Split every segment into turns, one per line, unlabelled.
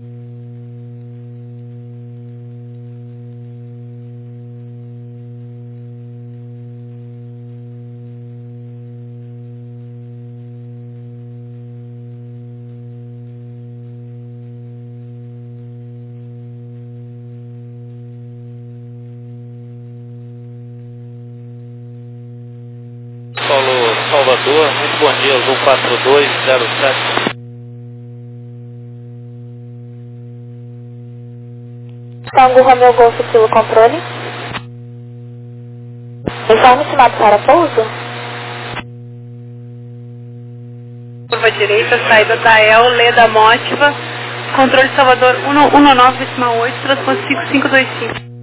Paulo Salvador, muito bom dia, Azul 4207.
Tango Romeo Golf Kilo controle. Informe estimado para pouso.
Curva direita, saída da El, Leda Mótiva, controle Salvador 119,8, transporte 5525.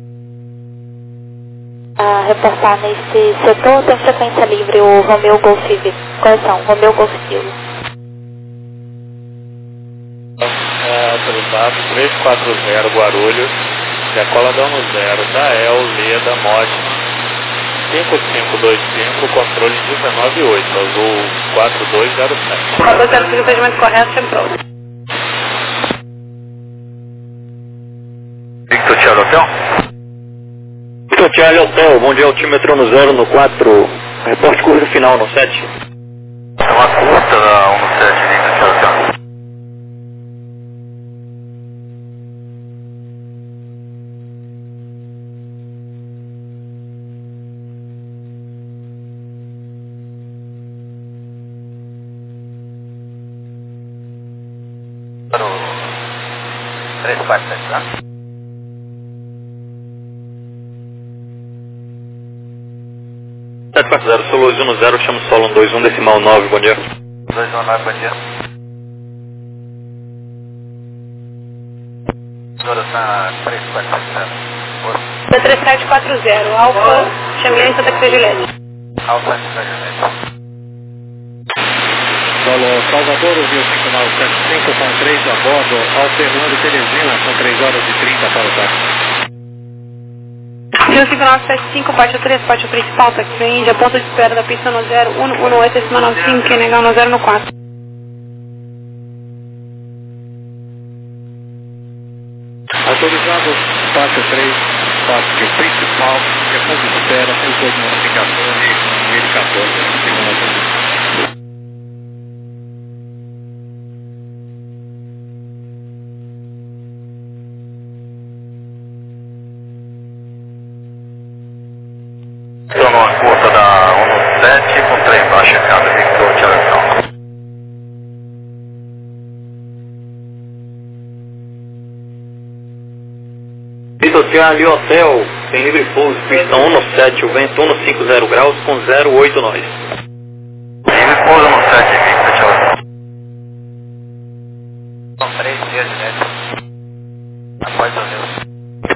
A reportar nesse setor tem frequência livre o Romeo Golf correção, Romeo Golf Kilo.
Autorizado 340 Guarulhos, decola dano 0 da El, Leda Mótima 5525, controle 198, Azul 4207.
405, atendimento correto, central.
Victor Charlie Hotel?
Victor Charlie Hotel, bom dia, altímetro no 0 no 4, reporte curva final no 7.
É uma curta da 17, Victor Charlie Hotel. Para o 347, tá?
Solo 10, chamo solo 21 decimal 9, bom dia.
219, bom dia. Senhora está 3470.
3740, Alfa, Xamiã em Santa Cruz de Leste.
Alfa Santa Cruz.
Solo Salvador, ouviu 5975 com 3 a bordo, alternando Teresina com 3 horas e 30 para o táxi.
5975, parte 3, parte principal, táxi Índia, ponto de espera da pista no 0118, acima 95, Quenegal no 0 no 4.
Autorizado, parte 3, parte principal, é ponto de espera, pulsou de notificação e 1014, segunda posição.
Estou numa curta da 17 com trem para a chegada, Victor Charlie.
Victor Charlie Hotel, tem livre pouso, pista 1 no 7, o vento 1 no 50 graus com 08 nós.
Livre pouso no 7, Victor Charlie. São 3 dias de média. Após o Deus.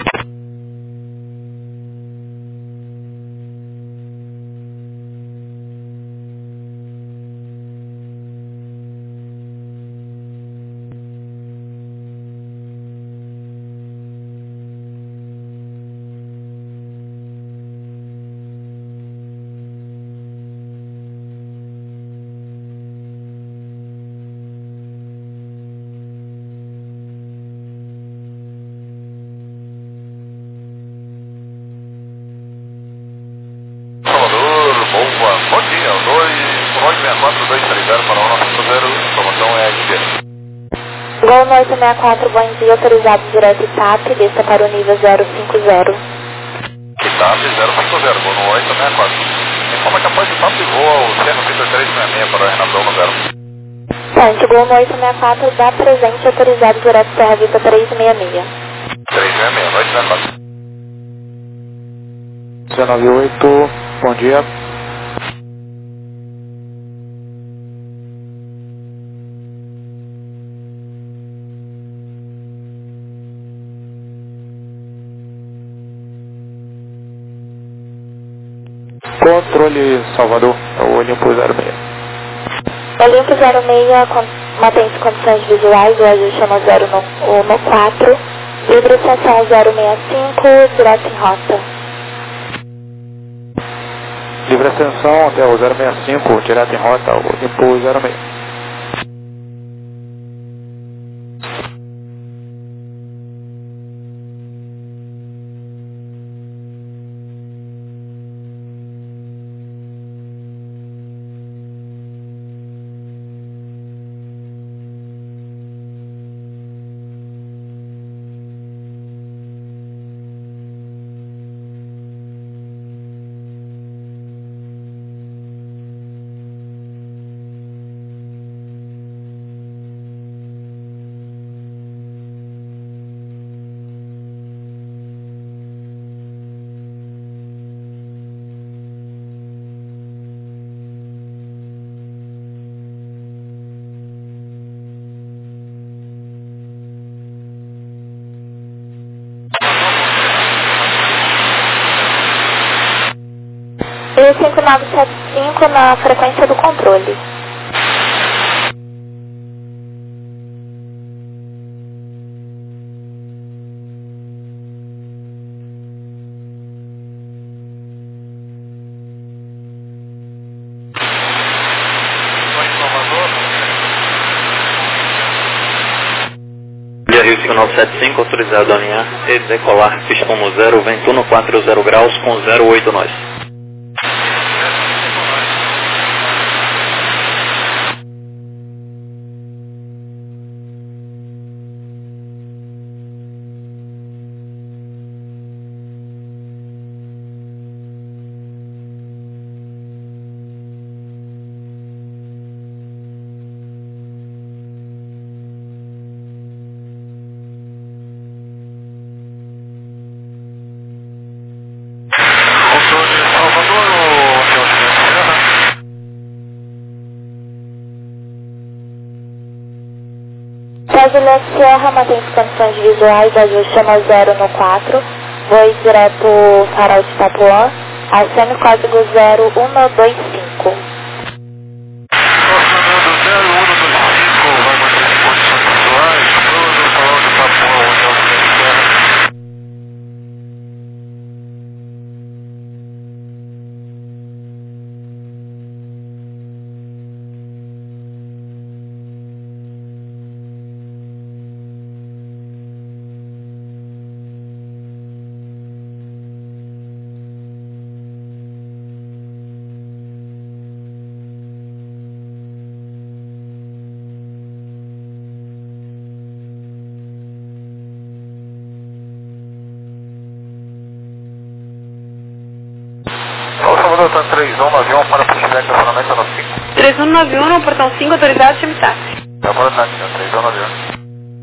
Bom dia, 264-230 para o nosso cruzeiro, informação é a inteira.
Gol 864, bom dia, autorizado direto TAP, desça para o nível 050.
TAP 050, gol no 864. Informa que após o TAP voa o Cerno Victor 366 para o Renatão no 0.
Ponte, gol 864, dá presente, autorizado direto Serra Vista 366.
366, 864.
198, bom dia. Controle Salvador, o Olimpo 06.
Olimpo 06, mantém-se condições visuais, o ajuste no 0 no 4, livre estação 065, direto em rota.
Livre ascensão até o 065, direto em rota, o Olimpo 06.
E 5975 na frequência do controle.
Rio 5975, autorizado a alinhar e decolar, pistão no 0, vento no 40 graus com 08 nós.
Juliette Sierra mantém as condições visuais, ajuste no 0 no 4, voe direto farol de Tapuã, acene o código 0125.
Salvador, tá 3191 para puxar estacionamento no 5.
3191 no portão 5, autorizado, chame táxi.
Tá por aqui, 3191.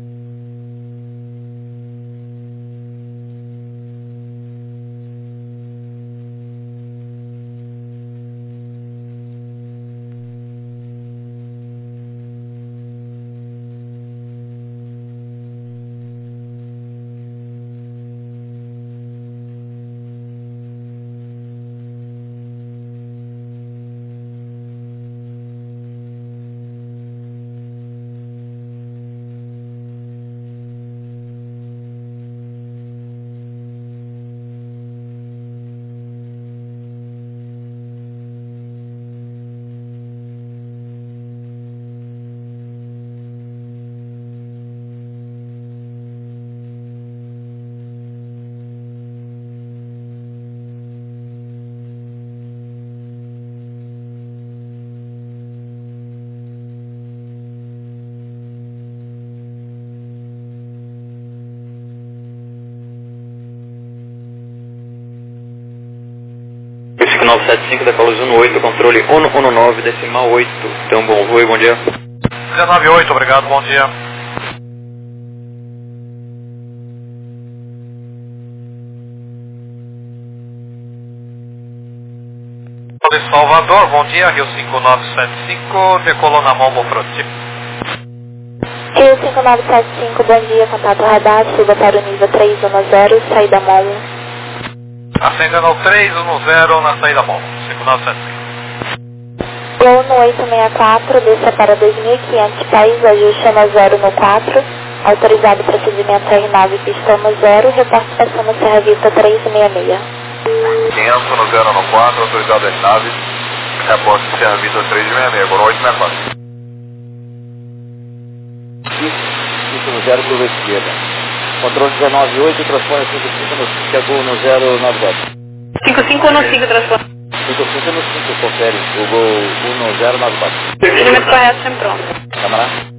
Esse 975 da Colos 18, controle 119, decimal 8. Então, bom voo e bom dia.
198, obrigado, bom dia. De Salvador, bom dia, Rio 5975, decolou na mão, bom frente.
Rio 5975, bom dia, contato radar, suba para o nível 310, saída mão.
Acendendo ao 310 na saída mão, 5975.
Voo no 864, desça para 2.500 pés, ajuste no 0 no 4, autorizado procedimento R9, pistão no 0, reporte passando Serra Vista 366.
500 no 0 no 4, autorizado R9, reporte Serra Vista 366, agora 864.
5 no 0, curva esquerda. Controle 198, transpone 55 no 5, chegou no 094.
55 no 5, transpone.
55 no 5, confere, o gol 1 no 094.
Procedimento correto, sempre pronto.
Camarada?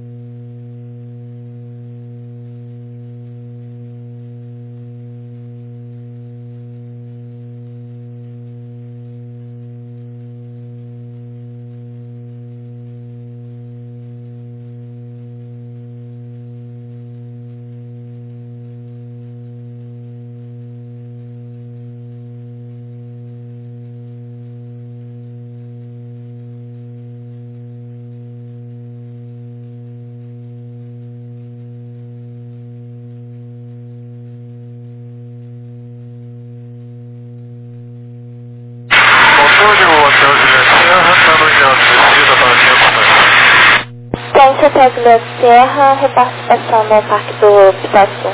Hotel Juliette Sierra, repartição no Parque do Pitaçu.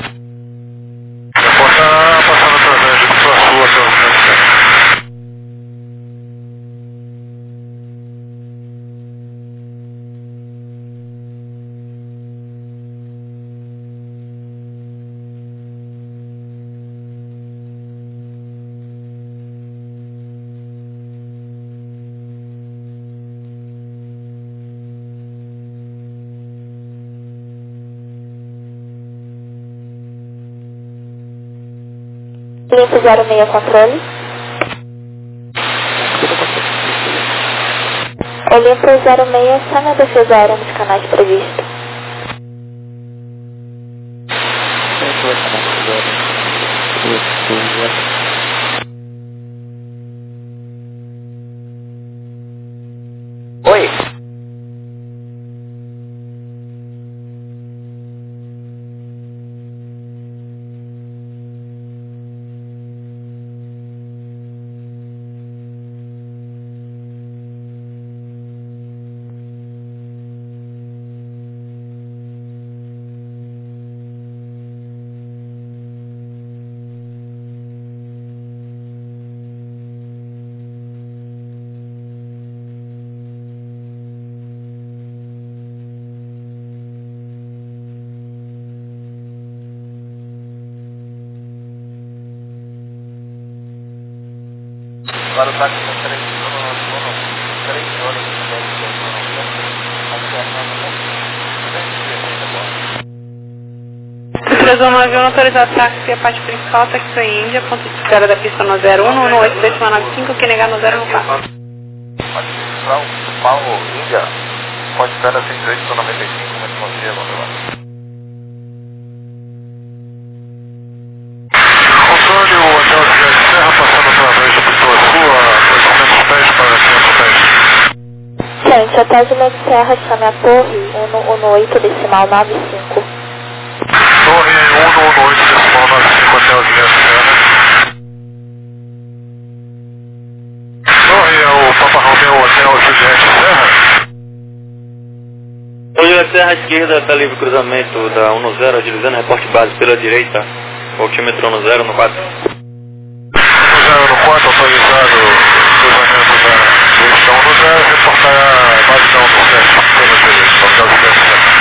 Reportar passando através de Pitaçu até o Juliette Serra.
Limpo 06 controle. Olimpo 06, só na defesa aérea nos canais previstos.
Oi.
Agora o táxi está 3 horas e 10 minutos.
391 autorizado táxi a parte principal, táxi Índia, ponto de espera da pista no 0118 decimal 95, que negar no 014.
Parte principal, Índia, pode espera 108 95, mas não sei agora. Controle, o Hotel Juliette Serra passando através de Pituaçu a 200 pés para 500 pés.
Gente, Hotel Juliette Sierra, chame a torre 118 decimal 95.
Torre 118 decimal 95, Hotel Juliette Serra. Torre é o Papa Romeu Hotel Juliette Serra.
O Juliette Serra à esquerda está livre cruzamento da 10, utilizando reporte base pela direita. Voltímetro no 0 no 4.
No 0 no 4, autorizado cruzamento da pista 10, reportar a base da 17 pela direita, Hotel Juliette Serra.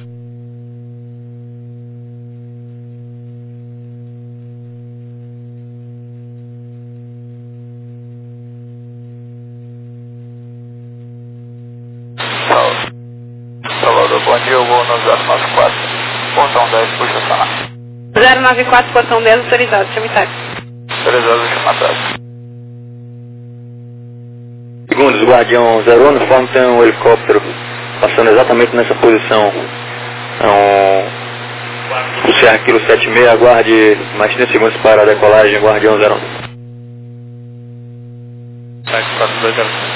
Salvador, bom dia, eu vou no 094, portão 10, puxa estacionar.
094, portão 10, autorizado, chame táxi.
3 horas de matar.
Segundos, Guardião 01, no forma tem um helicóptero passando exatamente nessa posição. O Serra Kilo 76, aguarde mais 30 segundos para a decolagem, Guardião 01.
Táxi 4205.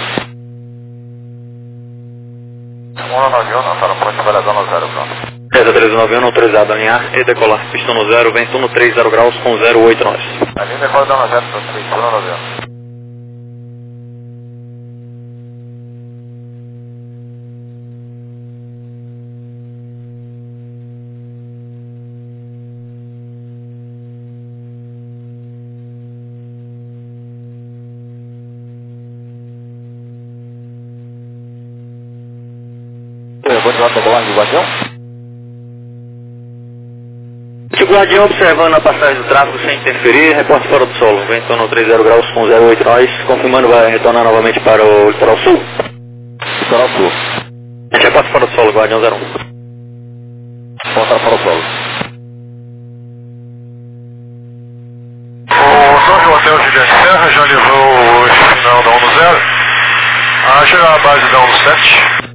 Uma no avião, não, tá no ponto avaliador no 0, pronto.
César 391, autorizado a alinhar e decolar. Pistão no 0, vento no 30 graus com 08 nós.
A linha decola da 0, tá 3, no avião.
Eu vou de decolagem do Guardião.
O Guardião observando a passagem do tráfego sem interferir, reporte fora do solo. Vento no 30 graus com 08 nós, confirmando vai retornar novamente para o litoral sul.
Litoral sul.
A gente reporte fora do solo, Guardião 01.
Voltar para o solo.
O Torre Hotel Juliette Serra já levou esse final da 10. A chegar à base da 17.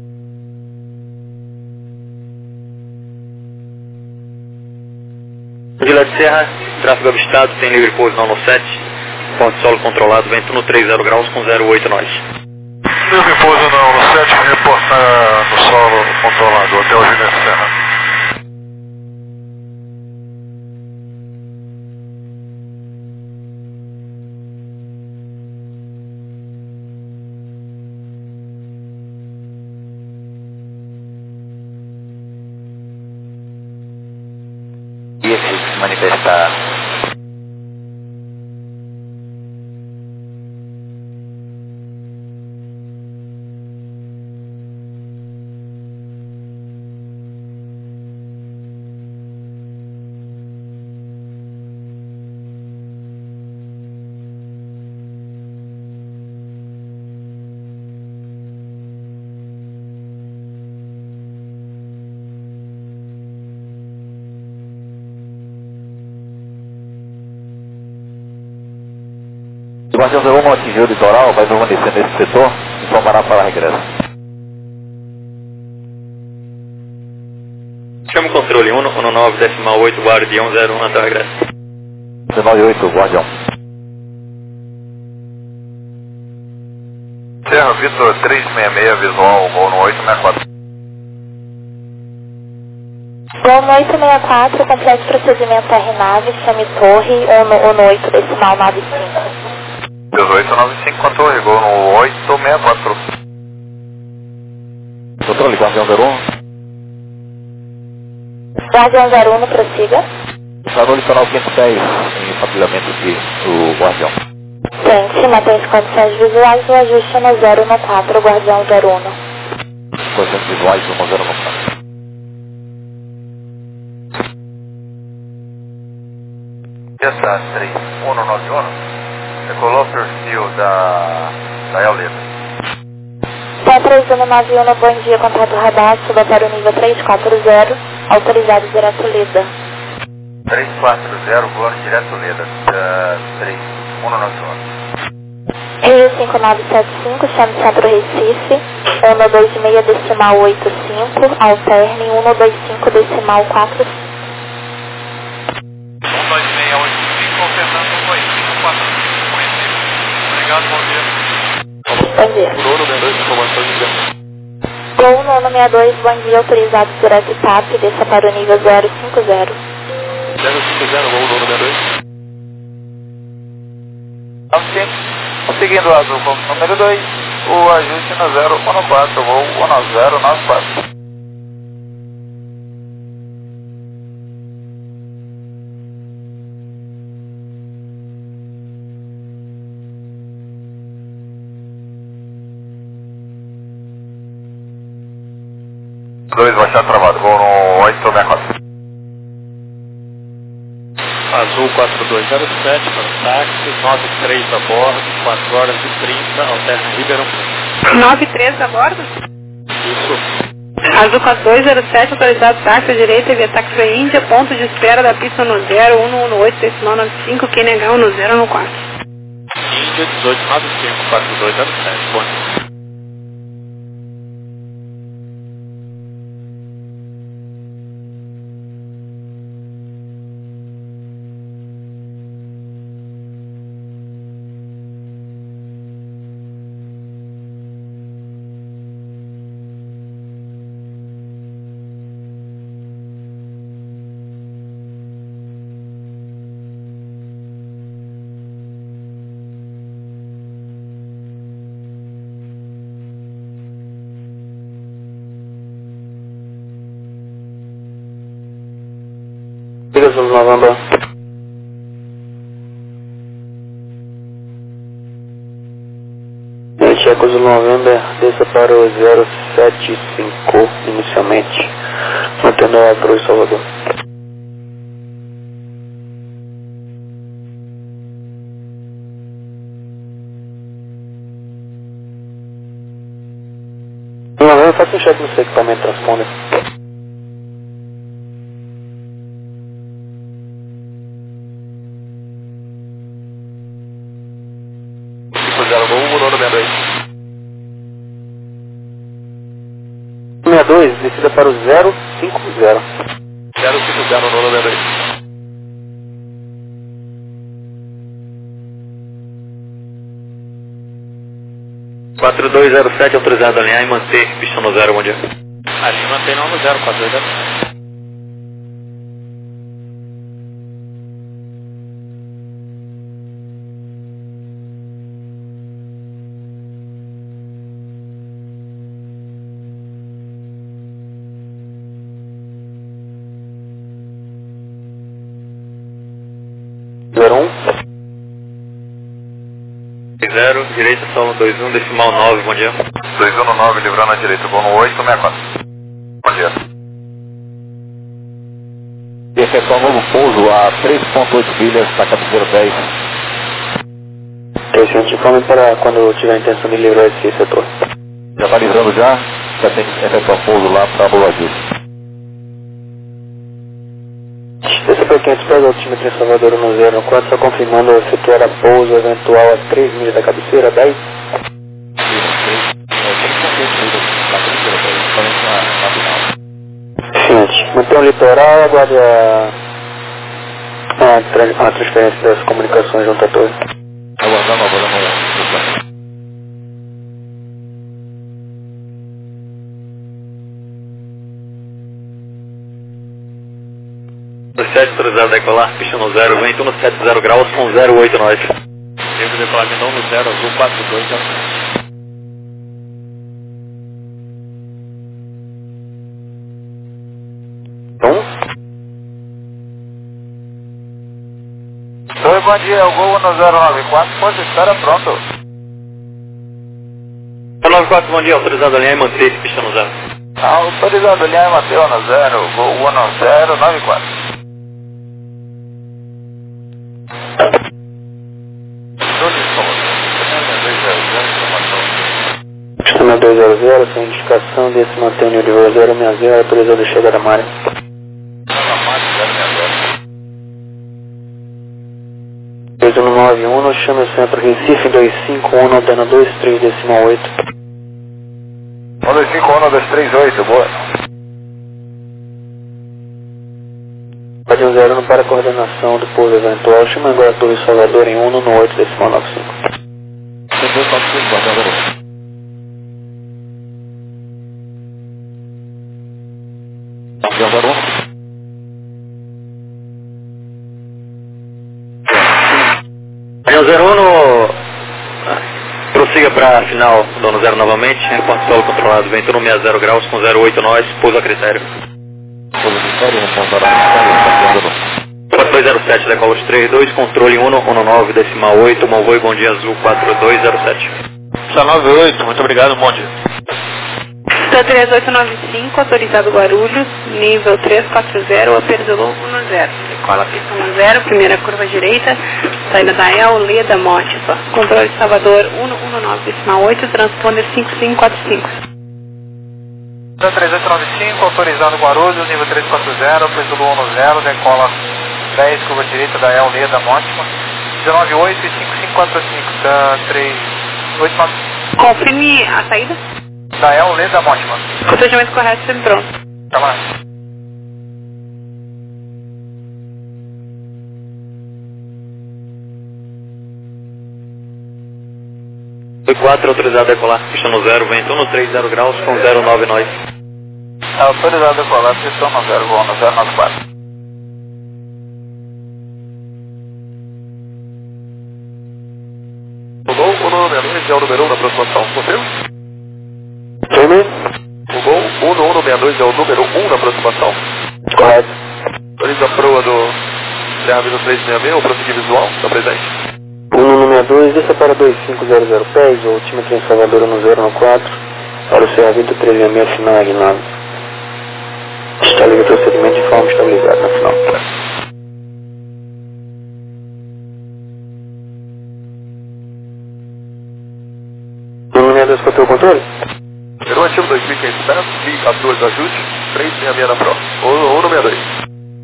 Juliette Serra, tráfego avistado, tem livre pouso na 17. Ponto de solo controlado, vento no 30 graus com 08 nós.
Livre pouso na 17, reportar no solo controlado, Hotel Juliette Serra.
manifestar. Guardião 01 atingiu o litoral, vai permanecer nesse setor, informará para regresso.
Chama o controle 119,8, Guardião 01 até o regresso.
198, Guardião.
Serra Vitor 366, visual, voo no 864.
Voo no 864, complete procedimento R-Nave, chame torre, ou no 8, decimal 95.
1895, controle, voo no 864.
Controle, Guardião 01.
Guardião 01, prossiga.
Está no litoral 510, em patrulhamento aqui, o Guardião.
Gente, mantém as condições visuais, o ajuste no 014, Guardião 01.
Condições visuais, 1094.
Essa 3191, decolou o perfil da Eulida.
Tá 3191, bom dia, contato radar, suba para o nível 340, autorizado direto Lida.
340, voando direto Leda, 3191.
Rio 5975, chame Centro Recife, 126 decimal 85, alterne 125 decimal 4.
12685, alternando 12545, Recife. Obrigado, bom dia.
Bom dia.
Bruno, 62, informações de dentro.
Gol no 62, bom dia, autorizado direto TAP, desça para o nível 050.
050, voo no 62.
Seguindo o azul como número 2, o ajuste no 014, voo 1094. Dois baixar travado, voo no 864.
Azul 4207 para o táxi, 93 a bordo, 4 horas e 30, alterna Ribeirão Preto.
93 a bordo?
Isso.
Azul 4207, autorizado táxi à direita via táxi Índia, ponto de espera da pista no 0118, decimal 95, quem negar no 014.
Índia 1895, 4207, bom dia.
Azul November. Checo Azul November, desça para o 075 inicialmente, mantendo a Cruz Salvador. November, faça um cheque no seu equipamento transponder.
Voo no 62.
62, descida para o 050.
050 no 92.
(4207) autorizado a alinhar e manter pista no 0, bom dia.
Ali mantém no 04207.
01. 0, direita, solo 21, decimal 9, bom dia.
219, livrando a direita, voo no 864. Bom dia.
E efetuar um novo pouso a 3.8 milhas na cabeceira 10.
Gente, informe para quando tiver a intenção de livrar esse setor.
Já está livrando já tem que efetuar pouso lá para Boladil.
Esse foi 500 pés, altímetro em Salvador 1004, só confirmando efetuar a pouso eventual a 3 milhas da cabeceira 10. Gente, manter o litoral, aguarde a transferência das comunicações junto a torre.
Aguardando.
7 autorizado a decolar, pista no 0, vento no 70 graus com 08 nós. Tempo de decolar de novo no 0, azul 42, já.
Oi, bom dia, o Gol 1094, pode estar pronto.
94, bom dia, autorizado a alinhar e manter pista no 0.
Autorizado a alinhar e manter no 0, Gol 1094.
Sistema 200, sem indicação, desse mantém o nível 060, autorizado a chegar à área. Peso no 91, chama o centro Recife 251, antena 23, decimal 8.
251, 238, boa.
Pode 0 para a coordenação do pouso eventual, chama agora a Torre Salvador em 1 no 8, decimal 95. Avião 01, prossiga para a final, dono 0 novamente, reporte solo controlado, vento no 60 graus com 08 nós, pouso a critério.
Pouso a critério, reportar a critério,
4207, decola os 32, controle 119, decimal 8, Monvoi, bom dia azul 4207.
98, muito obrigado, bom dia.
3895, autorizado Guarulhos, nível 340, Aperzolo 10. Decola pista 10, primeira curva direita, saída da El, Leda, Mótiva. Controle de Salvador 119, decimal 8, transponder 5545.
3895, autorizado Guarulhos, nível 340, Aperzolo 10, decola 10, curva direita da El, Leda, Mótiva. 198 e 5545, tá 389.
Confirme a saída.
Da El, Leda, Mótima.
Procedimento correto, sempre pronto.
Tá lá.
Foi 4, autorizado a decolar, pista no 0, vento no 30 graus com 09 nós.
Autorizado a decolar, pista no 0, voo no 094.
O Gol 162 é o número 1 da aproximação, confirma? O Gol 16162 é o número 1 da aproximação.
Correto.
Autoriza a proa do Serra 366, o prosseguir visual, está presente.
162, desça para 2500 pés, o altímetro em Salvador 1014, para o Serra 366, final Aguinaldo. Está livre o procedimento de forma estabilizada na final. 162, qual é o controle?
Número ativo 2500 pés, 1014 ajuste, 366 na proa. 162.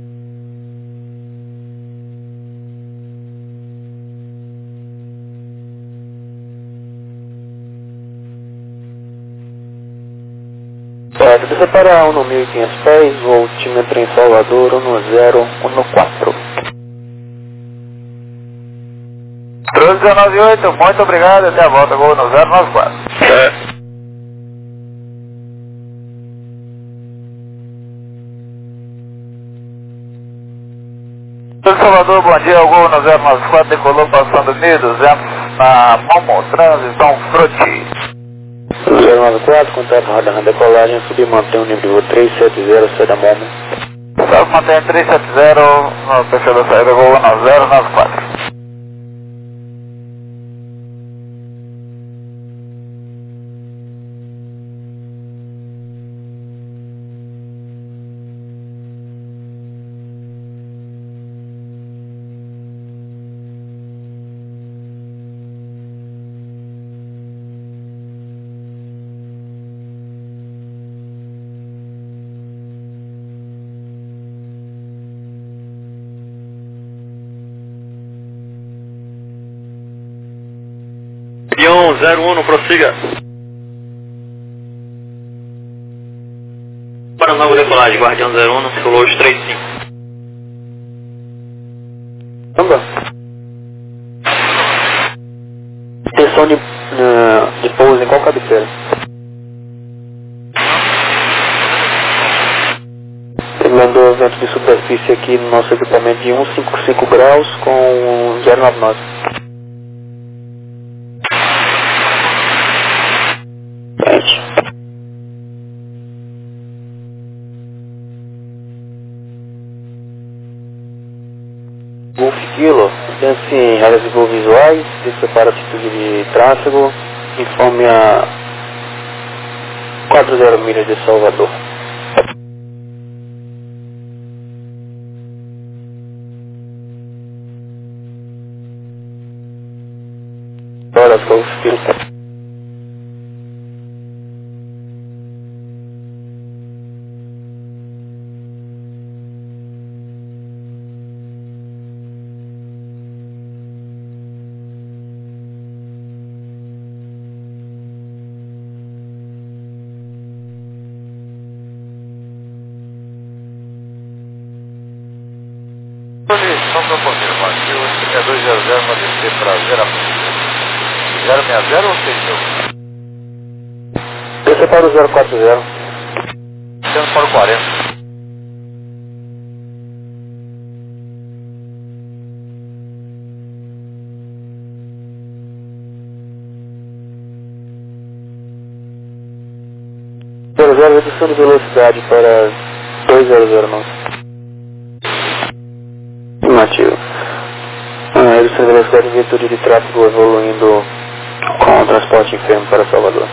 Certo, desça para 1.500 pés, o altímetro em Salvador 1014.
1398, muito obrigado, até a volta, Gol no 094. Salvador, bom dia, o Gol no 094, decolou passando 1.200 na Momo, transição Frutti.
094, contato roda na decolagem, subir mantém o nível 370, sai da Momo.
Salve, mantém 370 no perfil da saída, voo 1094.
Guardião 01, prossiga.
Para nova decolagem, Guardião 01, seu load 35.
Anda. Intenção de pouso em qual cabeceira? Ele mandou vento de superfície aqui no nosso equipamento de 155 graus com 099. Golf Kilo, pense em áreas de voo visuais, prepara a atitude de tráfego, informe a 40 milhas de Salvador. Horas, Golf Kilo.
Só para confirmar aqui, o 5200 vai descer para 060 ou 6000?
Desça para o 040.
Descendo para o 40.
Redução de velocidade para 200 Afirmativo. Redução de velocidade em virtude de tráfego evoluindo com o transporte enfermo para Salvador.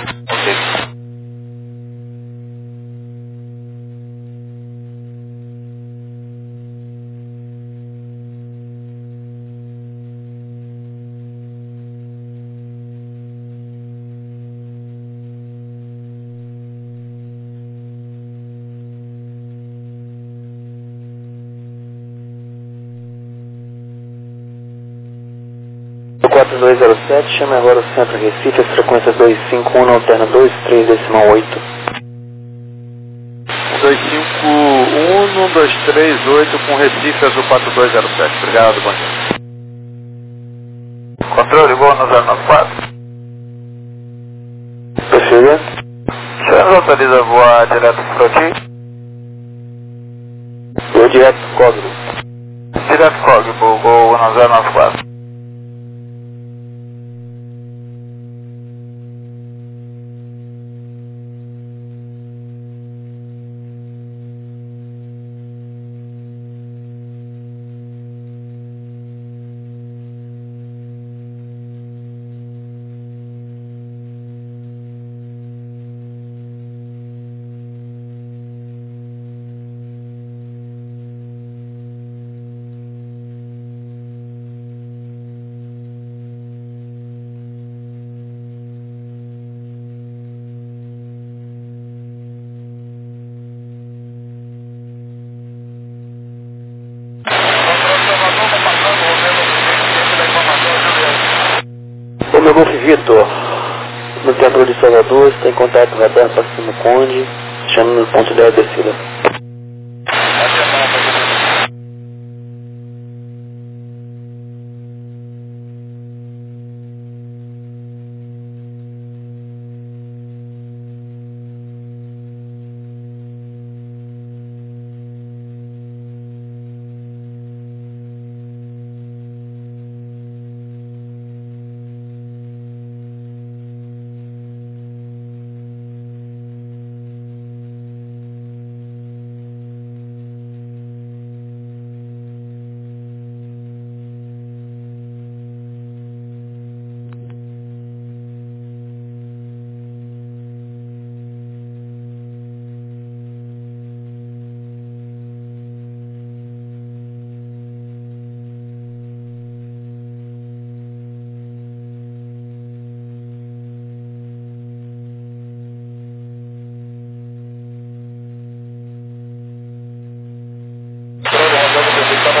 O 4207, chama agora o Centro Recife, as frequências 251 na alterna 23,8.
251, 238 com Recife, azul 4207. Obrigado, bom dia.
Controle, voo no 094.
Prossiga.
O senhor nos autoriza a voar direto para aqui?
Vou direto para o Código.
Direto Código, voo no 094.
O meu Golf Vitor, no Teatro de Salvador, está em contato radar para cima do Conde, chama no ponto 10 descida.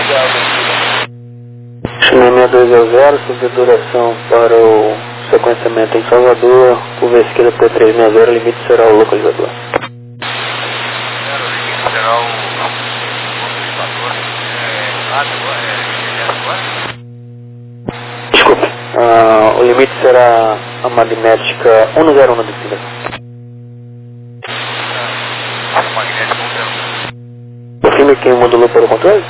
Chama 6200, sobre duração para o sequenciamento em Salvador, curva esquerda P360, o limite será o localizador. Desculpe, o limite será a magnética 101 na descida. Confirme quem modulou para o controle?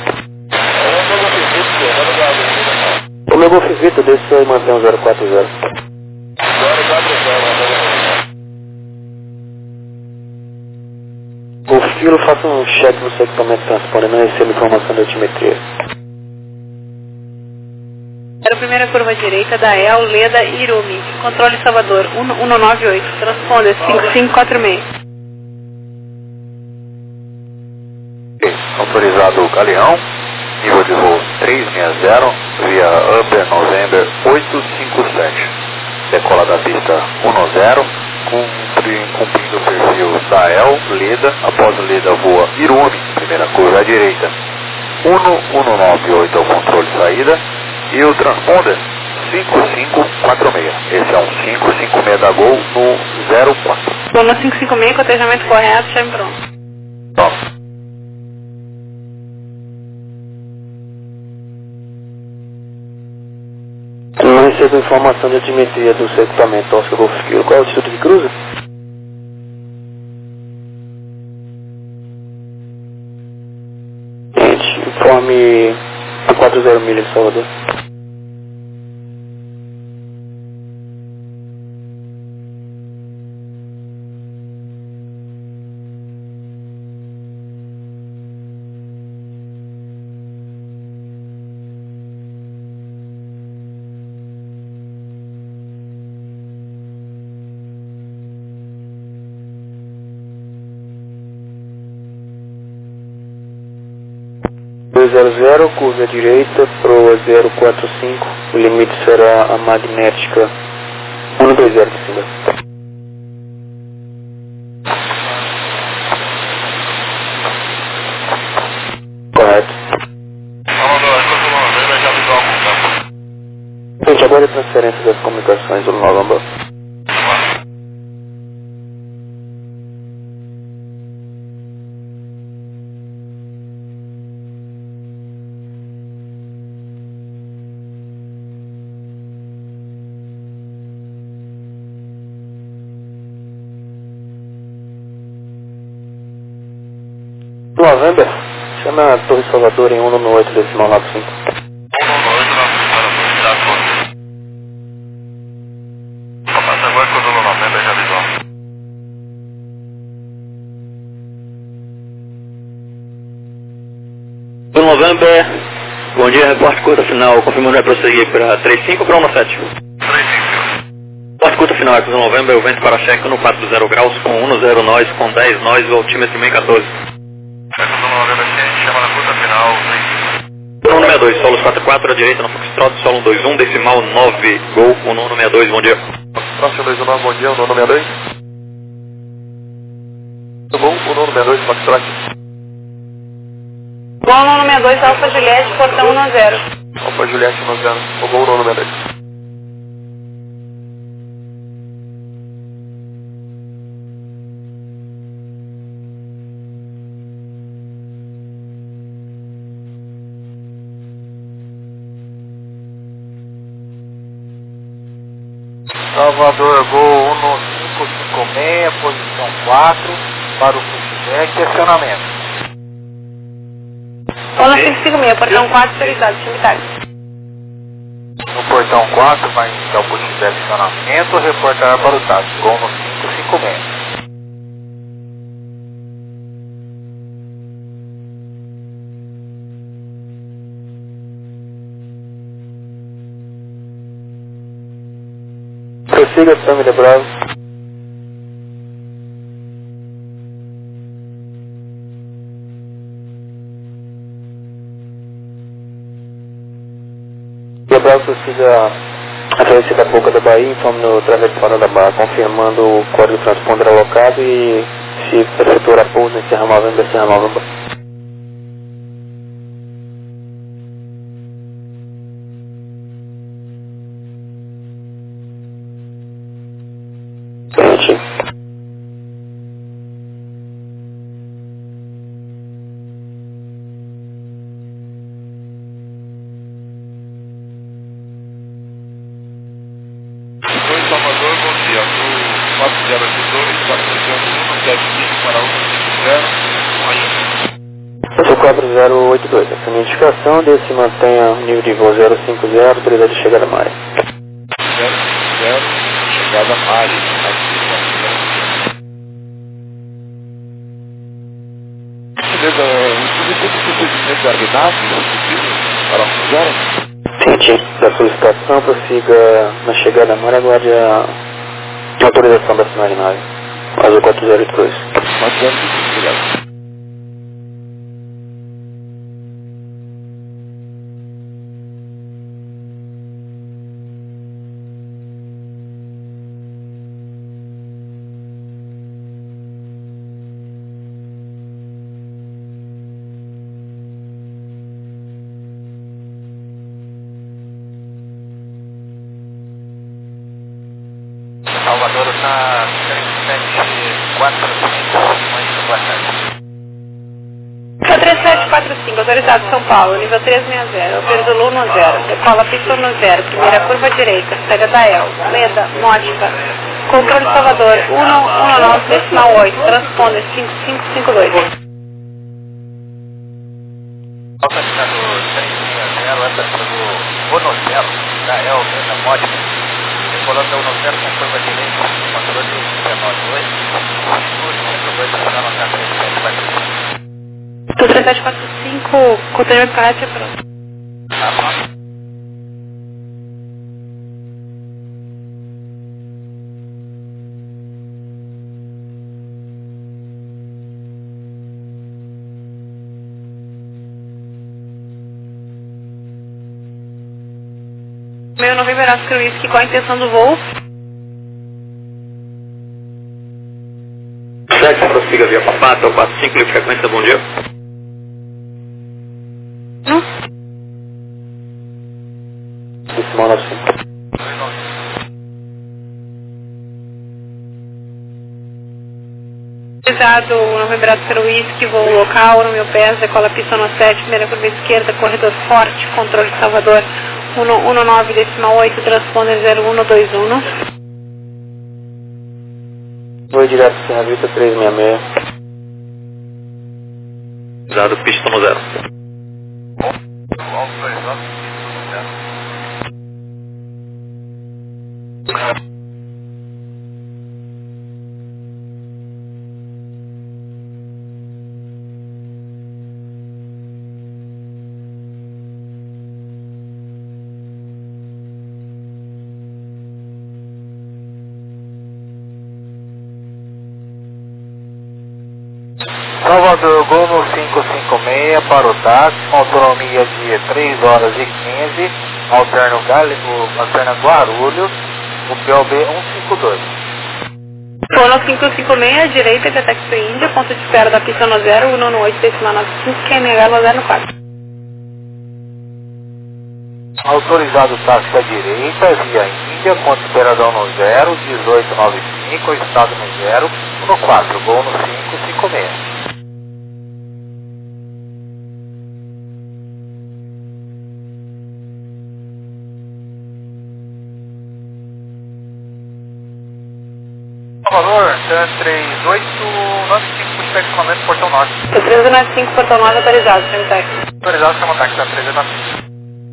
O meu Golf Vitor desceu e mantém o 040. O filo, faça um check no seu equipamento de transponder, não receba informação de altimetria.
Era a primeira curva direita da EL, Leda e Irumi. Controle Salvador 1198. Transponder 5546.
Autorizado Galeão, nível de voo 360, via Upper November 857. Decola da pista 10, cumprindo o perfil da EL, Leda, após Leda voa Irumi, primeira curva à direita. 1198 é o controle de saída e o transponder 5546. Esse é um 556 da Gol no 04.
Zona 556, cotejamento correto, chame pronto.
Pronto.
Não recebo informação de altimetria do seu equipamento Oscar Golf Kilo. Qual é a altitude de cruza? Gente, informe a 40 milhas de Salvador. Curva à direita, proa 045, o limite será a magnética 120 de cima. Correto. Gente, agora a transferência das comunicações do November. November, chama a Torre Salvador em 198 decimal 95.
198 passa agora quando o November já avisou.
November, bom dia, reporte curta final, confirmando vai prosseguir para 35 ou para 17?
35.
Reporte curta final, Eco November, o vento para cheque no 40 graus com 10 nós, com 10 nós, o altímetro 1014.
Eco do November, a gente chama na curta final, 35.
162, solos 44 à direita no Foxtrot, solo 121, decimal 9, gol, 162, bom dia.
Próximo 219, bom dia, o 162. Tudo bom, o 162, Foxtrot.
Gol 162, Alfa Juliette, portão 10.
Alfa Juliette 10, o gol 162.
Salvador Gol 1556, posição 4, para o pushback e acionamento.
Zona 556, portão 4, autorizado, time tarde.
No portão 4 vai iniciar o pushback e acionamento, reportar para o táxi, Gol no 556.
Prossiga, família Bravo. Bravo, prossiga a travessia da Boca da Bahia, informe no Travessia Fora da Barra, confirmando o código transponder alocado e se efetuar a pouso em Serra November, Serra November. Senti.
Salvador, bom dia. No 4082, 401, 75 para 150,
Eu sou 4082. Essa é a minha indicação, desde se mantenha o nível de voo 050, autoridade de chegada Mari.
050, chegada Mari. Beleza, o subsídio do procedimento de Argnaz, possível para 150?
Ciente da solicitação, prossiga na chegada Mari, aguarde a autorização da sinal de nave. Azul 4082.
402, obrigado.
Salvador está 3745, muito boa tarde.
3745, autorizado São Paulo, nível 360, Alter Zulu 10, decola pista 10, primeira curva direita, saída da El, Leda, Mótica, controle Salvador 119, decimal 8, transponder 5552.
Autorizado 360, essa do Onozelo, da El, Leda, Mótica, decolando 10 com curva direita, controle 198, centro 2, acionando a 3745.
3745, controle prática, pronto. Meu November Oscar Whisky, qual a intenção do voo?
Sexo, prossiga via Papata, 45 de frequência, bom dia.
Decimal 95.
Autorizado November Oscar Whisky, voo local, no meu pés, decola pista no 7, primeira curva esquerda, corredor forte, controle Salvador 119, decimal 8, transponder 0121.
Vou direto para Serra Vista 366.
Dado pista no 0.
Salvador, Gol no 556 para o táxi, com autonomia de 3 horas e 15, alterna Guarulhos, o POB 152.
Fono 556, direita, Catexo Índia, ponto de espera da pista no 0, 198, decimal 95, QMH no 04.
Autorizado táxi à direita, via Índia, ponto de espera da no 0, 1895, estado no 0, 14, Gol no 556. Valor, 3895, estacionamento Portão Norte.
395, Portão Norte, autorizado, chama táxi.
Autorizado, chama táxi, 395.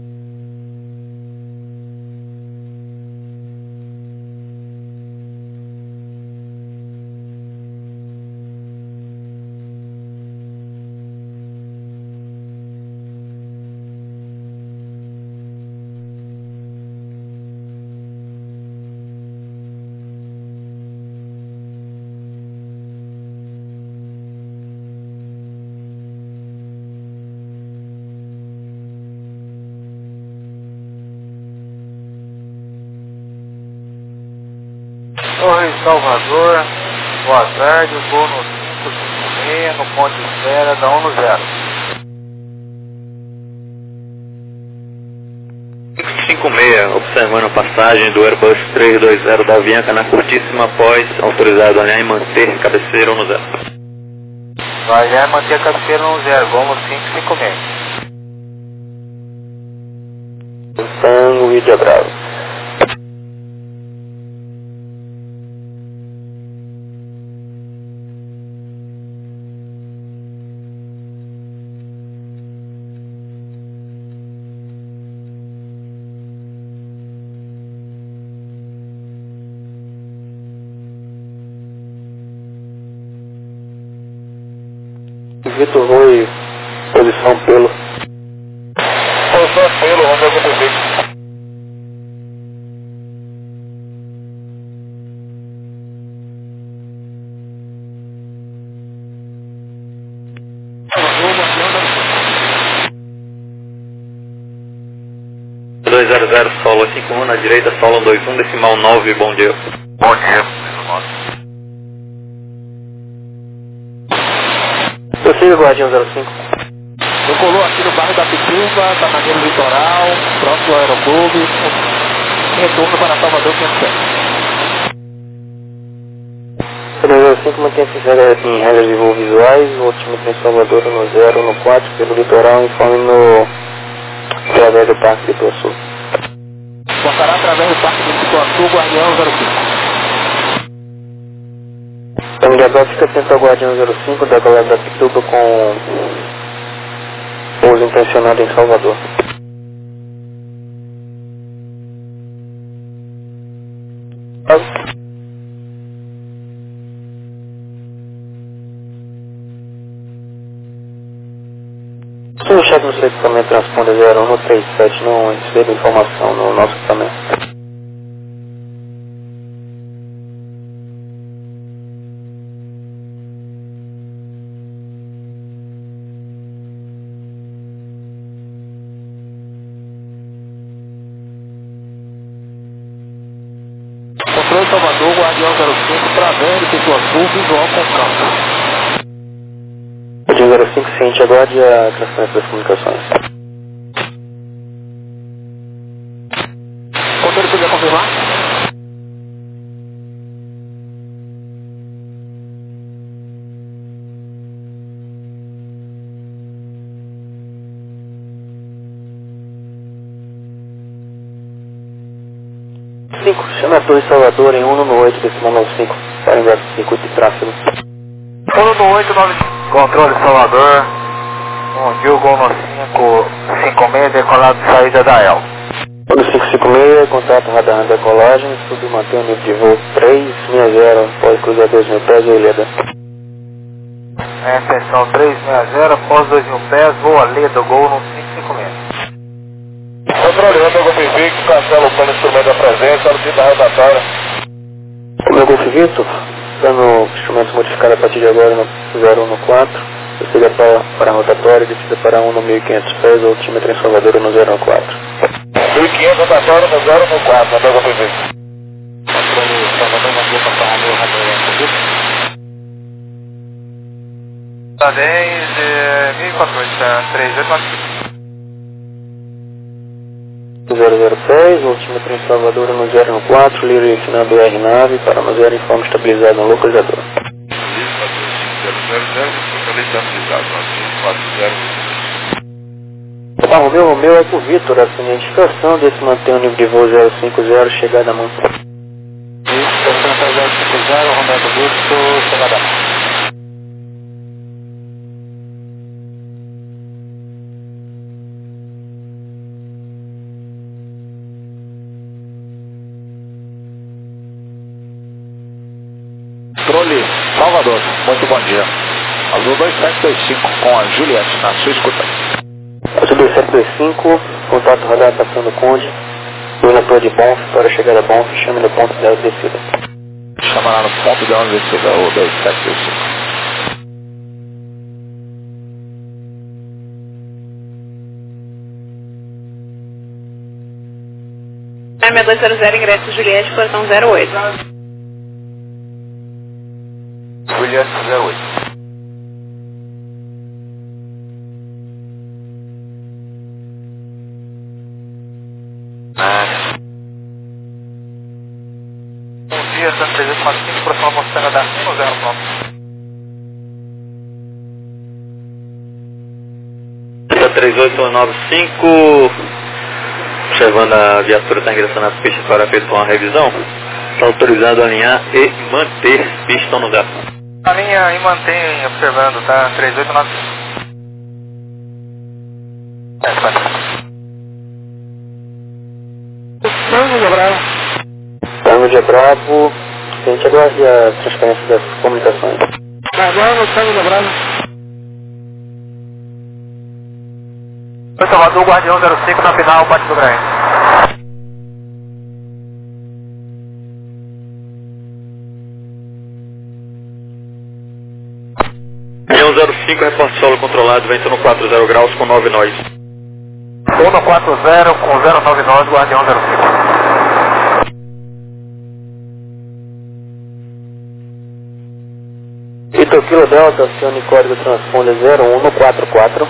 Torre Salvador, boa tarde, o voo no 556, no ponto de espera da 110.
256, observando a passagem do Airbus 320 da Avianca na curtíssima após, autorizado a alinhar e manter cabeceira 10.
Vai alinhar e manter a cabeceira 10, vamos 556.
Tango e Bravo. Vitor Rui, posição pelo.
Posição pelo, vamos acontecer.
Solo 51 na direita, solo 21, decimal 9, bom dia.
Bom dia.
Prossiga, Guardião 05.
Decolou aqui no bairro da Pituba, tá na linha do litoral, próximo ao aeroclube, retorno para Salvador 500.
05 mantém-se em regras de voo visuais, o altímetro em Salvador no 0, no 4, pelo litoral, informe no através do Parque de Ituaçu.
Passará através do Parque de Ituaçu, Guardião 05.
Então, Gabriel fica atento ao Guardião 05, da galera da Pituba com pouso intencionado em Salvador. Se o chefe no seu equipamento transponda 0137, não receba informação no nosso equipamento.
Controle Salvador, Guardião 05, travendo Pituaçu, visual com
Guardião 05, ciente, aguarde a transferência das comunicações.
Controle, puder confirmar?
Chama a Torre Salvador em 198, decimal 95, para enviar o circuito de tráfego.
19895. Controle Salvador, bom dia, Gol no 556, decolado de saída da EL.
556, contato radar da decolagem, submantém o nível de voo 360, pode cruzar 2.000 pés ou Leda.
Atenção 360, após 2.000 pés, voa Leda, Gol no 556.
Controle, vamos acontecer que cancela o plano de instrumento da presença, solicita a rotatória.
O meu Golf Vitor, plano instrumentos modificado a partir de agora no 014, prossiga para a rotatória, decida para 1 no 1.500 pés, altímetro em Salvador no 014.
1.500 rotatória no 014, vamos acontecer.
Controle Salvador, mandou para o radar. Tá 10, 1.400, 3895.
0010, altímetro em Salvador no 014, livre ensinado R9, para no 0 informe estabilizado no localizador. Romeu é com o Vitor, a sua identificação desse mantém o nível de voo 050, chegada a mão.
Estação 050, Romeu do Vitor, chegada a mão.
Controle Salvador, muito bom dia. Azul 2725 com a Juliette, na sua escuta.
Azul 2725, contato radar estação do Conde, na torre de Bonf, para a chegada a Bonf, chame no ponto dela de descida.
Chama lá no ponto dela de descida, o 2725.
M200, ingresso Juliette, portão 08.
Juliette 08. ingressando 3895, próxima Mostanga da 10, pronto.
3895, observando a viatura está ingressando na pista para efetuar uma revisão. Está autorizado a alinhar e manter pista no zero.
Alinha e mantém observando, tá? 3895.
Tango de Bravo, a gente aguarde a transferência das comunicações.
Agora, Tango de Bravo. Foi Salvador, Guardião 05 na final, Pátio do Graém.
Guardião 05, reporte solo controlado, vento no 40 graus com 9 nós.
140 com 09 nós, Guardião 05.
Vitor Kilo Delta, acione código transponder 0144.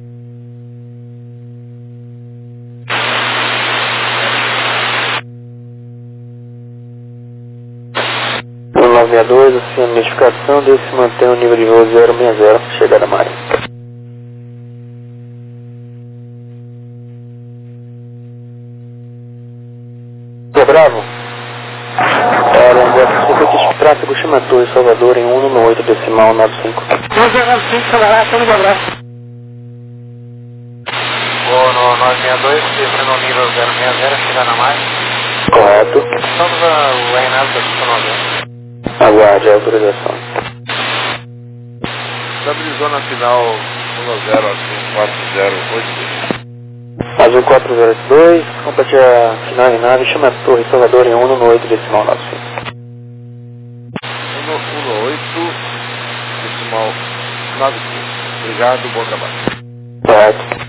1962, acione notificação, desse mantém o nível de voo 060, chegada a Maia. Bravo. Lembrando, tráfego chama Torre Salvador em 198 decimal 95.
195, Sabará, Tony Bravo. Vou no 962, descendo no nível 060, chegando a mais.
Correto.
Estamos o Reinaldo da pista 90.
Aguarde a autorização.
Estabilizou na final 10 azul 4082.
Azul 402, complete a final em nave, chama Torre Salvador em 198 decimal 95.
118 decimal 95. Obrigado, bom trabalho.
Correto.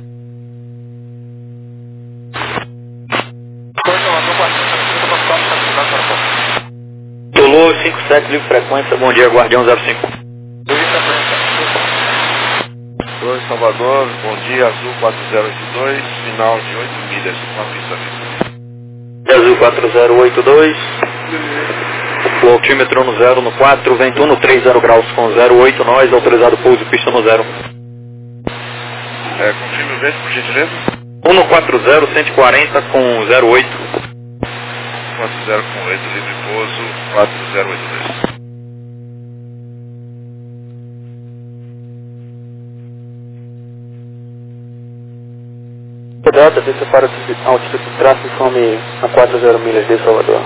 Tulu 57, livre frequência, bom dia, Guardião 05.
Oi, Salvador, bom dia, Azul 4082, final de 8 milhas com a pista livre.
Azul 4082, o altímetro no 0 no 4, vento no 30 graus com 08 nós, autorizado pouso pista no 0.
Confirme o vento, por gentileza.
140, 140 com 08.
40 com 8, livre pouso 4082.
Delta, desça para a altitude de tráfego, informe a 40 milhas de Salvador.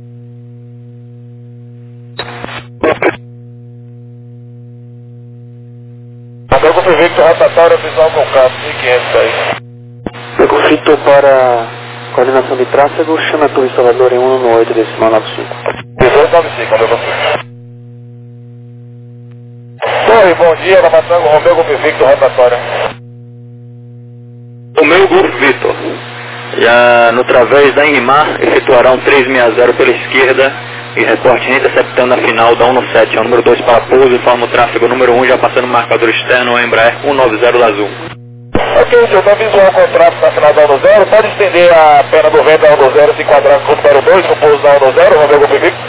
Agora você vê que o rotatório visual com campo, 1500 aí.
Eu conflito para coordenação de tráfego, chama Torre Salvador em 198 decimal 95.
1895, olha você. Torre, bom dia, Lamatango, Romeu Golpe Victor, rotatório.
O meu Golfo Vitor, já no través da Enrimar, efetuará um 360 pela esquerda e reporte interceptando a final da 197, é o número 2 para pouso, informa o tráfego número 1 já passando o marcador externo, Embraer 190 da Azul.
Ok, Gilton, visual com tráfego na final da 10, pode estender a pena do vento da 10, se enquadrar com o 02, com pouso da 10, Romeu Golpe Victor.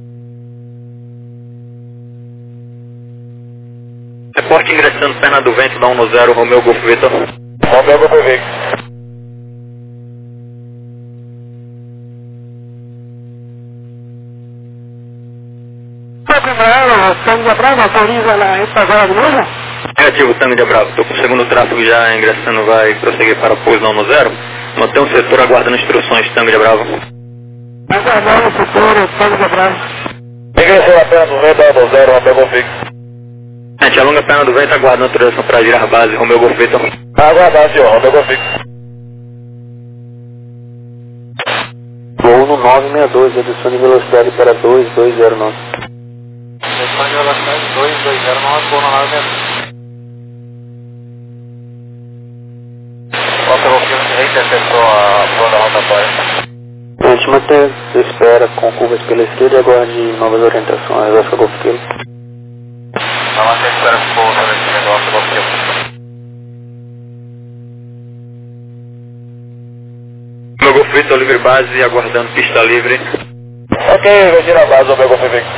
Reporte ingressando perna do vento da 10, Romeu Golfo Vitor.
Romeu Golpe Victor. Tango de Bravo, autoriza a repassar de novo?
Negativo, Tango de Bravo. Estou com o segundo tráfego já ingressando, vai prosseguir para pouso na 10. Mantém o setor aguardando instruções, Tango de Bravo.
Aguardando o setor, Tango de Bravo. Ingressou a pena do vento da 10, Romeu Golpe Victor.
Gente, alonga a perna do vento, aguardando autorização para girar base, Romeu Golfo Vitor.
Aguardado, senhor, Romeu Golpe Victor.
Voo no 962, redução de velocidade para 2209.
Redução de velocidade 2209, voo no 962. Qual pelo filme direito interceptou a banda rotatória?
A gente mantém espera com curvas pela esquerda e aguarde novas orientações, Oscar Golf Kilo.
Não, mas você espera que o povo sabe esse negócio, Golf Kilo.
Meu Golfo Vitor, livre base, aguardando pista livre.
Ok, retira a base, Omega Golf Victor.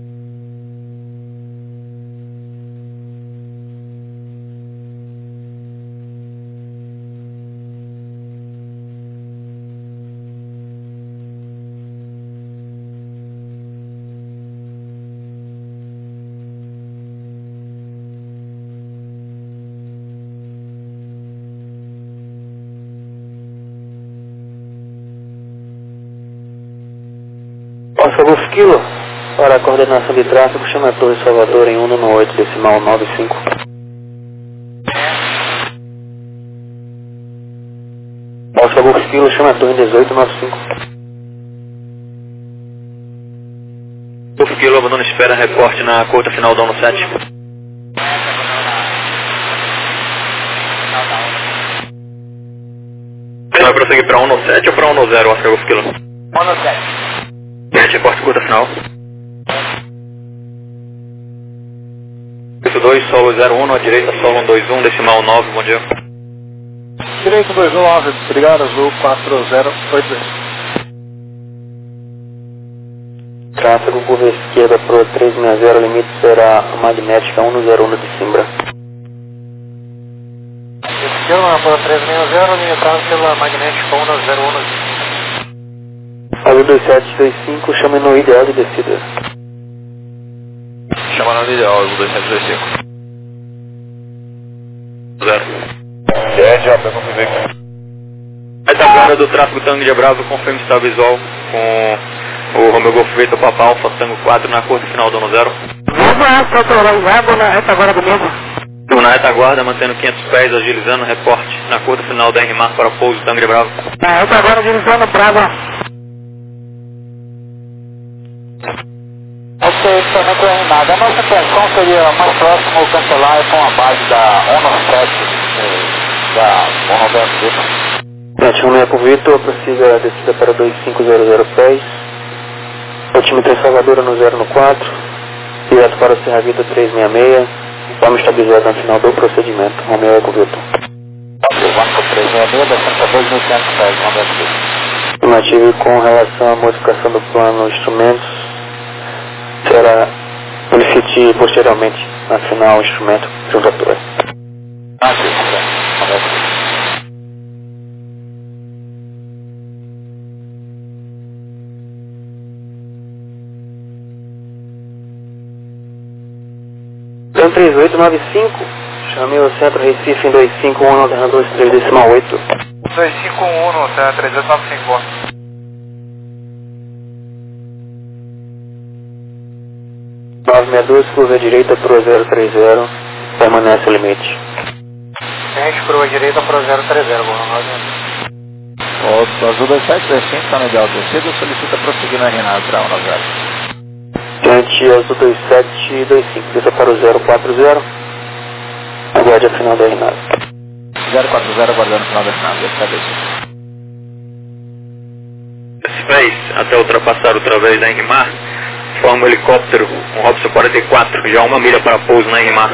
Oscar Golf Kilo, para a coordenação de tráfego, chama a Torre Salvador em 118, decimal 95. Oscar Golf Kilo, chama a Torre em 1895.
Golf Kilo, abandono espera, reporte na curta final da 17. Vai prosseguir para 17 ou para 10, Oscar Golf Kilo?
17.
Reporte curta final. 82, solo 01, à direita, solo 121, decimal 9, bom dia.
Direito 219, obrigado, Azul 4082.
Tráfego curva esquerda pro 360, limite será a magnética 101 de Simbra.
Esquerda para 360, limitado pela magnética 101 de Simbra.
Azul 2725, chama no ideal de descida.
Chama no ideal, Azul 2725.
0.
Ed, Omega Golf Victor.
Retaguarda do tráfego Tango de Bravo, confirme está visual com o Romeo Golf Victor Papa Alfa Tango 4 na curta final do 10.
Mesmo essa autorizada na retaguarda do mesmo.
Na retaguarda, mantendo 500 pés, agilizando, reporte na curta final da RMAR para pouso Tango de Bravo.
Na retaguarda agilizando, Brava. Ok, somente o RMAR. A nossa intenção seria mais próximo cancelar com a base da 197 da 190.
Pronto, Romeo por Vitor, prossiga a descida para 2500 pés. Altímetro Salvador no 014, direto para o Serra Vida 366, vamos estabilizar na final do procedimento. Romeo por Vitor.
Ok, vamos para 366, descendo para 2500 pés, vamos ver.
Afirmativo, com relação à modificação do plano instrumentos, será solicite posteriormente na final o instrumento junto à torre.
Ok, vamos ver.
Então 3895, chame o Centro Recife em 251, alternador 3 decimal 8.
2511, tá? 3895.
Curva direita pro 030, permanece o limite.
Gente, curva direita pro 030, o Azul 2725 está no ideal descida, solicita prosseguir na Renato para 190.
Diante Azul 2725, desça para o 040, aguarde a final da Renato.
040, aguardando o final da Renato, estabelecido.
Pés até ultrapassar outra vez na RMAR, forma o helicóptero, um Robson 44, já 1 milha para pouso na RMAR.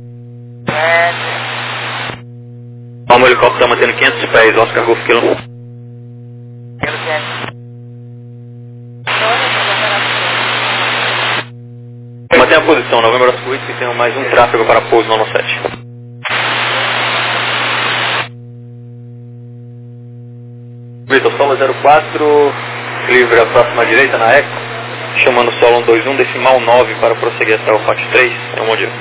Forma o helicóptero está mantendo 500 pés, Oscar Golf Kilo. Mantém a posição, Novembro Suíte, que tem mais um tráfego para pouso no 17. Vitor, solo 04, livre a próxima direita na Eco, chamando solo 121, decimal 9 para prosseguir até o FAT 3, é um bom dia.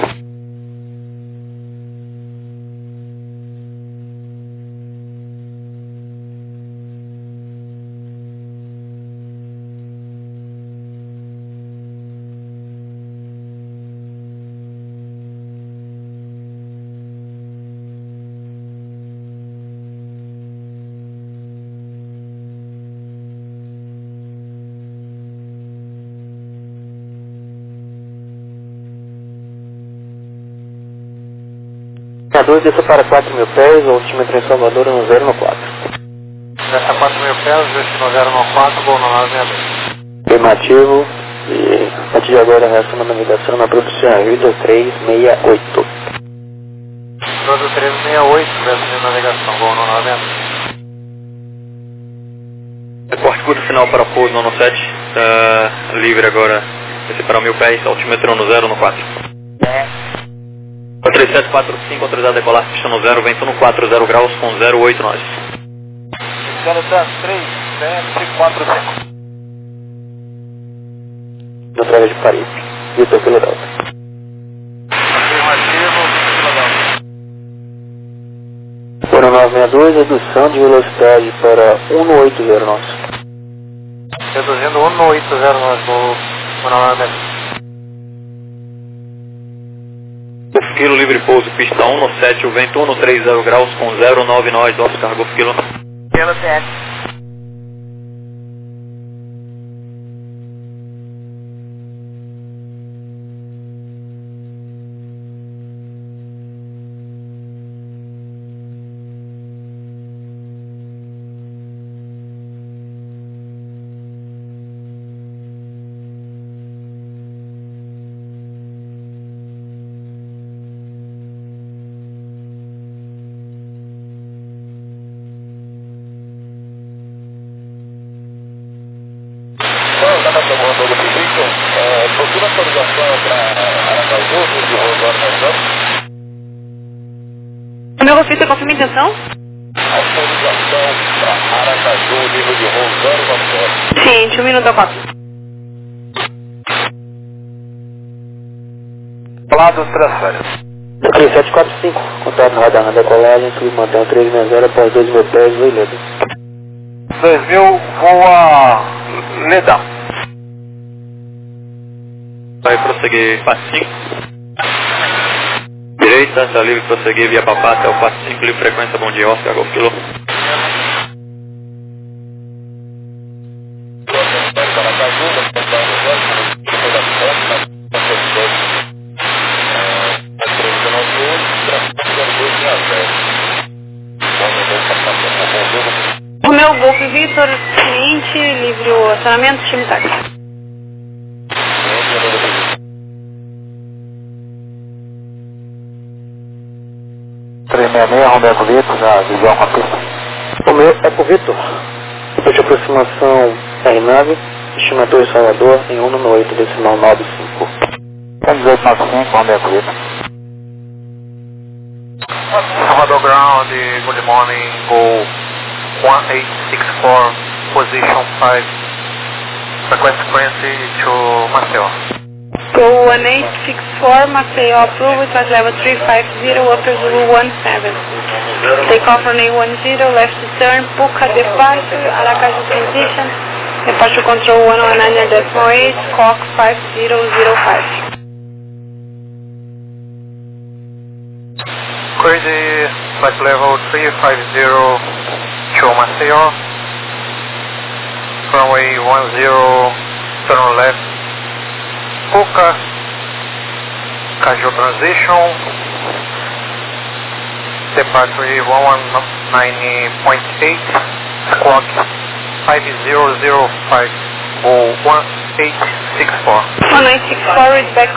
A 2 desça para 4.000 pés, o altímetro em Salvador no 014.
Desça 4.000 pés, desce no 014, vou no 962.
Afirmativo, e a partir de agora reação na navegação na produção Vida 368.
Produção 368, desce de navegação, vou no 962.
Reporte curto final para pouso no 17. Tá livre agora. Vai separar 1000 pés, altímetro no 0 no 4. 3745, autorizado a decolar, pista no 0, vento no 40 graus com 08 nós.
Delta 3745.
Na trave de Paris. Vitor Philadelphia.
Afirmativo, Philadelphia.
Fora 962, redução de velocidade para 180 nosso.
Reduzindo 180 nós no Manaus.
Quilo livre pouso, pista 1 no 7, o vento 1 no 30 graus com 09 nós, Oscar Golf Kilo.
Pela TX. Procura autorização para Aracaju, de Rosório.
Meu ofício, confirma a intenção?
Autorização para Aracaju, nível de Rosório.
Ciente, 1 minuto a 4.
Planos transférias.
3745, contato no radar na decolagem, submantém 360 após 2000 pés, Leileda.
2000, voa Leda.
Vai prosseguir faixa 5. Direita, tá livre prosseguir via Papá até o faixa 5, livre frequência, bom dia, Oscar Golf Kilo.
O meu Golf Vitor, cliente, livre o acionamento, time táxi.
Romeu com Vitor, na visão com a pista. Romeu é com Vitor. Depois de aproximação R9, estimator em Salvador em 198, decimal 95. 1895, Romeu com Vitor.
Salvador Ground, good morning, go 1864, position 5, request frequency to Maceió.
Go 1864, Maceió approved, flight level 350, upper Zulu 17. Take off runway 10, left turn, Puca departure, Aracaju transition, departure control 119.8, Cock 5005.
Crazy, flight level 350 to Maceió, runway 10, turn left, Puca, Caju transition, departure 119.8, squawk 5005, 1864.
1864 is back